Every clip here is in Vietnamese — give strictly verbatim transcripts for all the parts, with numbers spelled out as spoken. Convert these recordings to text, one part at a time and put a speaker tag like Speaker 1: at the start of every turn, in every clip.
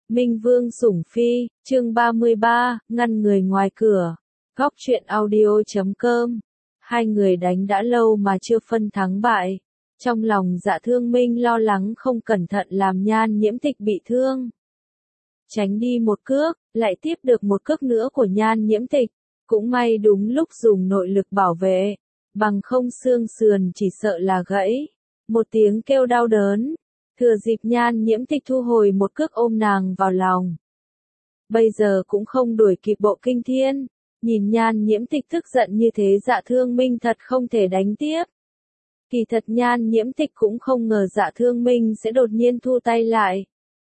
Speaker 1: Minh Vương sủng phi, chương ba mươi ba, ngăn người ngoài cửa. Góc truyện audio chấm com. Hai người đánh đã lâu mà chưa phân thắng bại. Trong lòng Dạ Thương Minh lo lắng không cẩn thận làm Nhan Nhiễm Tịch bị thương. Tránh đi một cước, lại tiếp được một cước nữa của Nhan Nhiễm Tịch. Cũng may đúng lúc dùng nội lực bảo vệ. Bằng không xương sườn chỉ sợ là gãy. Một tiếng kêu đau đớn. Thừa dịp Nhan Nhiễm Tịch thu hồi một cước ôm nàng vào lòng. Bây giờ cũng không đuổi kịp Bộ Kinh Thiên. Nhìn Nhan Nhiễm Tịch tức giận như thế Dạ Thương Minh thật không thể đánh tiếp. Kỳ thật Nhan Nhiễm Tịch cũng không ngờ Dạ Thương Minh sẽ đột nhiên thu tay lại.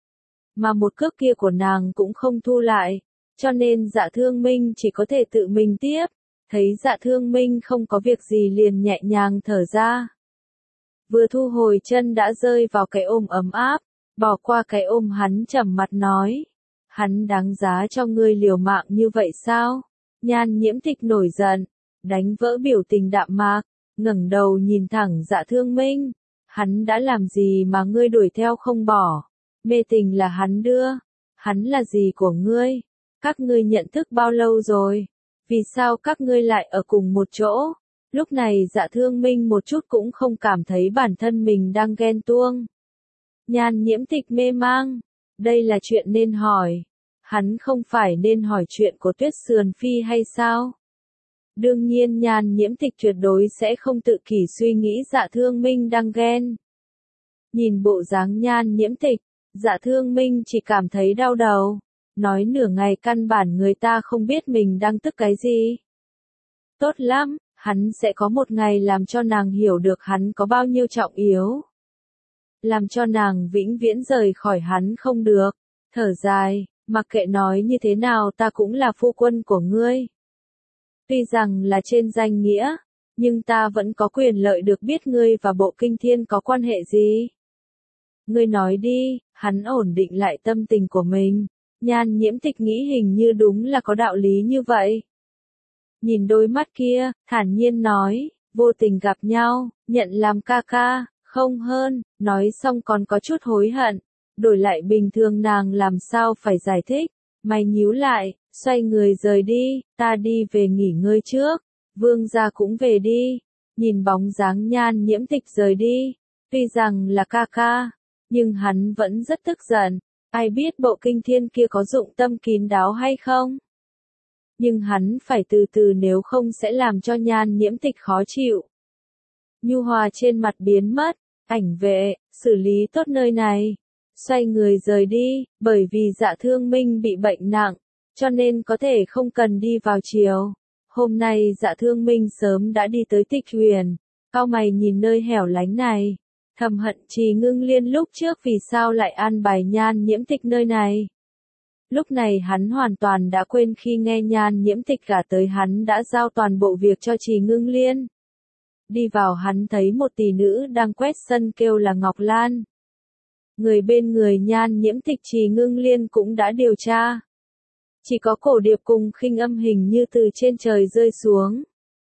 Speaker 1: Mà một cước kia của nàng cũng không thu lại. Cho nên Dạ Thương Minh chỉ có thể tự mình tiếp. Thấy Dạ Thương Minh không có việc gì liền nhẹ nhàng thở ra. Vừa thu hồi chân đã rơi vào cái ôm ấm áp, bỏ qua cái ôm hắn trầm mặt nói. Hắn đáng giá cho ngươi liều mạng như vậy sao? Nhan Nhiễm Tịch nổi giận, đánh vỡ biểu tình đạm mạc, ngẩng đầu nhìn thẳng Dạ Thương Minh. Hắn đã làm gì mà ngươi đuổi theo không bỏ? Mê tình là hắn đưa. Hắn là gì của ngươi? Các ngươi nhận thức bao lâu rồi? Vì sao các ngươi lại ở cùng một chỗ? Lúc này Dạ Thương Minh một chút cũng không cảm thấy bản thân mình đang ghen tuông. Nhan Nhiễm Tịch mê mang. Đây là chuyện nên hỏi. Hắn không phải nên hỏi chuyện của Tuyết Sườn Phi hay sao? Đương nhiên Nhan Nhiễm Tịch tuyệt đối sẽ không tự kỷ suy nghĩ Dạ Thương Minh đang ghen. Nhìn bộ dáng Nhan Nhiễm Tịch, Dạ Thương Minh chỉ cảm thấy đau đầu. Nói nửa ngày căn bản người ta không biết mình đang tức cái gì. Tốt lắm. Hắn sẽ có một ngày làm cho nàng hiểu được hắn có bao nhiêu trọng yếu. Làm cho nàng vĩnh viễn rời khỏi hắn không được. Thở dài, mặc kệ nói như thế nào ta cũng là phu quân của ngươi. Tuy rằng là trên danh nghĩa, nhưng ta vẫn có quyền lợi được biết ngươi và Bộ Kinh Thiên có quan hệ gì. Ngươi nói đi, hắn ổn định lại tâm tình của mình. Nhan Nhiễm Tịch nghĩ hình như đúng là có đạo lý như vậy. Nhìn đôi mắt kia, thản nhiên nói, vô tình gặp nhau, nhận làm ca ca, không hơn, nói xong còn có chút hối hận, đổi lại bình thường nàng làm sao phải giải thích, mày nhíu lại, xoay người rời đi, ta đi về nghỉ ngơi trước, Vương gia cũng về đi, nhìn bóng dáng Nhan Nhiễm Tịch rời đi, tuy rằng là ca ca, nhưng hắn vẫn rất tức giận, ai biết Bộ Kinh Thiên kia có dụng tâm kín đáo hay không? Nhưng hắn phải từ từ nếu không sẽ làm cho Nhan Nhiễm Tịch khó chịu. Nhu hòa trên mặt biến mất, ảnh vệ, xử lý tốt nơi này. Xoay người rời đi, bởi vì Dạ Thương Minh bị bệnh nặng, cho nên có thể không cần đi vào chiều. Hôm nay Dạ Thương Minh sớm đã đi tới Tịch Huyền, cau mày nhìn nơi hẻo lánh này. Thầm hận Trì Ngưng Liên lúc trước vì sao lại an bài Nhan Nhiễm Tịch nơi này. Lúc này hắn hoàn toàn đã quên khi nghe Nhan Nhiễm Tịch gả tới hắn đã giao toàn bộ việc cho Trì Ngưng Liên. Đi vào hắn thấy một tỷ nữ đang quét sân kêu là Ngọc Lan. Người bên người Nhan Nhiễm Tịch Trì Ngưng Liên cũng đã điều tra. Chỉ có Cổ Điệp cùng Khinh Âm hình như từ trên trời rơi xuống.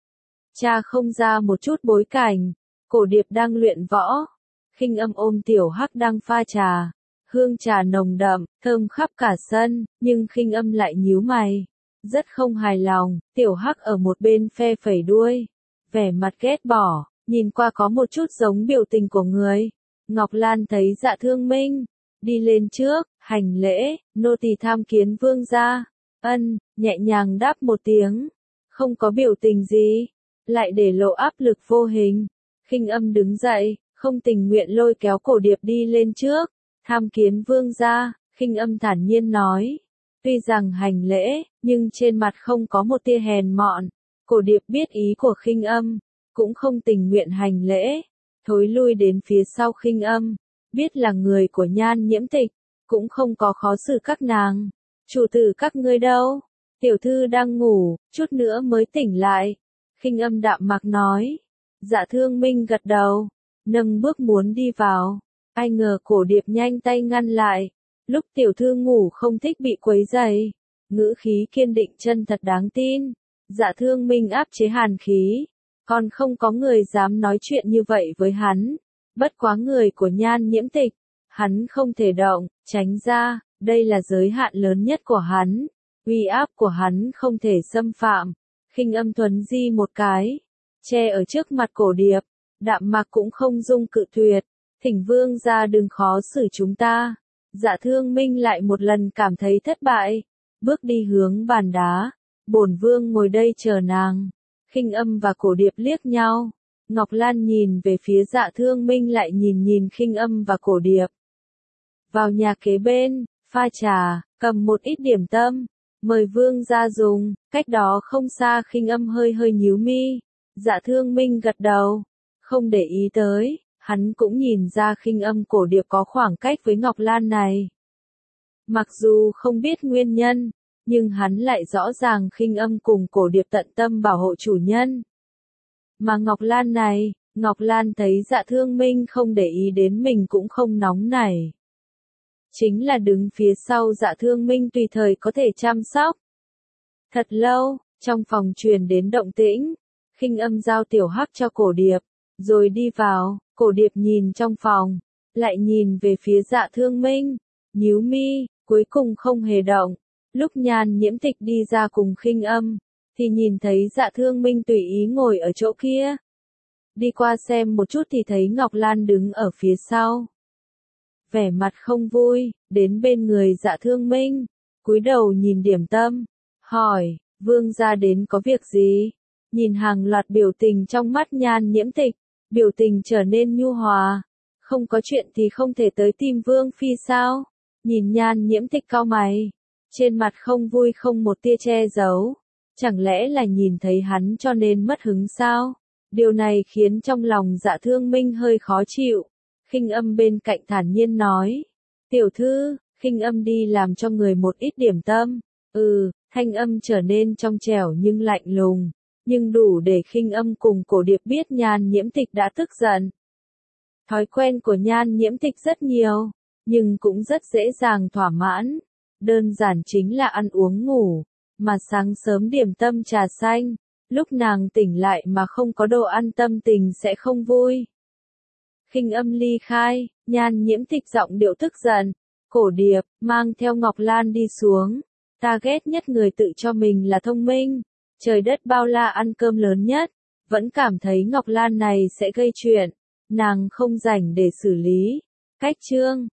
Speaker 1: Cha không ra một chút bối cảnh. Cổ Điệp đang luyện võ. Khinh Âm ôm Tiểu Hắc đang pha trà. Hương trà nồng đậm, thơm khắp cả sân, nhưng Khinh Âm lại nhíu mày. Rất không hài lòng, Tiểu Hắc ở một bên phe phẩy đuôi. Vẻ mặt ghét bỏ, nhìn qua có một chút giống biểu tình của người. Ngọc Lan thấy Dạ Thương Minh, đi lên trước, hành lễ, nô tỳ tham kiến vương gia. Ân, nhẹ nhàng đáp một tiếng. Không có biểu tình gì, lại để lộ áp lực vô hình. Khinh Âm đứng dậy, không tình nguyện lôi kéo Cổ Điệp đi lên trước. Tham kiến vương gia, Khinh Âm thản nhiên nói. Tuy rằng hành lễ, nhưng trên mặt không có một tia hèn mọn. Cổ Điệp biết ý của Khinh Âm, cũng không tình nguyện hành lễ. Thối lui đến phía sau Khinh Âm, biết là người của Nhan Nhiễm Tịch, cũng không có khó xử các nàng. Chủ tử các ngươi đâu? Tiểu thư đang ngủ, chút nữa mới tỉnh lại. Khinh Âm đạm mạc nói. Dạ Thương Minh gật đầu, nâng bước muốn đi vào. Ai ngờ Cổ Điệp nhanh tay ngăn lại. Lúc tiểu thư ngủ không thích bị quấy rầy. Ngữ khí kiên định chân thật đáng tin. Dạ Thương Minh áp chế hàn khí. Còn không có người dám nói chuyện như vậy với hắn. Bất quá người của Nhan Nhiễm Tịch. Hắn không thể động, tránh ra, Đây là giới hạn lớn nhất của hắn, uy áp của hắn không thể xâm phạm. Khinh Âm thuấn di một cái, che ở trước mặt Cổ Điệp, đạm mạc cũng không dung cự tuyệt, thỉnh vương gia đừng khó xử chúng ta. Dạ Thương Minh lại một lần cảm thấy thất bại, bước đi hướng bàn đá, bổn vương ngồi đây chờ nàng. Khinh Âm và Cổ Điệp liếc nhau, Ngọc Lan nhìn về phía Dạ Thương Minh lại nhìn nhìn Khinh Âm và Cổ Điệp. Vào nhà kế bên, pha trà, cầm một ít điểm tâm, mời vương gia dùng. Cách đó không xa Khinh Âm hơi hơi nhíu mi, Dạ Thương Minh gật đầu, không để ý tới, hắn cũng nhìn ra Khinh Âm Cổ Điệp có khoảng cách với Ngọc Lan này. Mặc dù không biết nguyên nhân, nhưng hắn lại rõ ràng Khinh Âm cùng Cổ Điệp tận tâm bảo hộ chủ nhân. Mà Ngọc Lan này, Ngọc Lan thấy Dạ Thương Minh không để ý đến mình cũng không nóng nảy. Chính là đứng phía sau Dạ Thương Minh tùy thời có thể chăm sóc. Thật lâu, trong phòng truyền đến động tĩnh, Khinh Âm giao tiểu hắc cho Cổ Điệp, rồi đi vào. Cổ Điệp nhìn trong phòng, lại nhìn về phía Dạ Thương Minh, nhíu mi, cuối cùng không hề động. Lúc Nhan Nhiễm Tịch đi ra cùng Khinh Âm, thì nhìn thấy Dạ Thương Minh tùy ý ngồi ở chỗ kia. Đi qua xem một chút thì thấy Ngọc Lan đứng ở phía sau. Vẻ mặt không vui, đến bên người Dạ Thương Minh, cúi đầu nhìn điểm tâm, hỏi, vương gia đến có việc gì? Nhìn hàng loạt biểu tình trong mắt Nhan Nhiễm Tịch, biểu tình trở nên nhu hòa. Không có chuyện thì không thể tới tìm Vương Phi sao? Nhìn Nhan Nhiễm Tịch cau mày, trên mặt không vui không một tia che giấu. Chẳng lẽ là nhìn thấy hắn cho nên mất hứng sao? Điều này khiến trong lòng Dạ Thương Minh hơi khó chịu. Khinh Âm bên cạnh thản nhiên nói, tiểu thư. Khinh Âm đi làm cho người một ít điểm tâm. Ừ, thanh âm trở nên trong trẻo nhưng lạnh lùng, nhưng đủ để Khinh Âm cùng Cổ Điệp biết Nhan Nhiễm Tịch đã tức giận. Thói quen của Nhan Nhiễm Tịch rất nhiều, nhưng cũng rất dễ dàng thỏa mãn. Đơn giản chính là ăn uống ngủ, mà sáng sớm điểm tâm trà xanh, lúc nàng tỉnh lại mà không có đồ ăn tâm tình sẽ không vui. Khinh Âm ly khai, Nhan Nhiễm Tịch giọng điệu tức giận, Cổ Điệp, mang theo Ngọc Lan đi xuống. Ta ghét nhất người tự cho mình là thông minh, trời đất bao la ăn cơm lớn nhất, vẫn cảm thấy Ngọc Lan này sẽ gây chuyện, nàng không rảnh để xử lý. Cách chương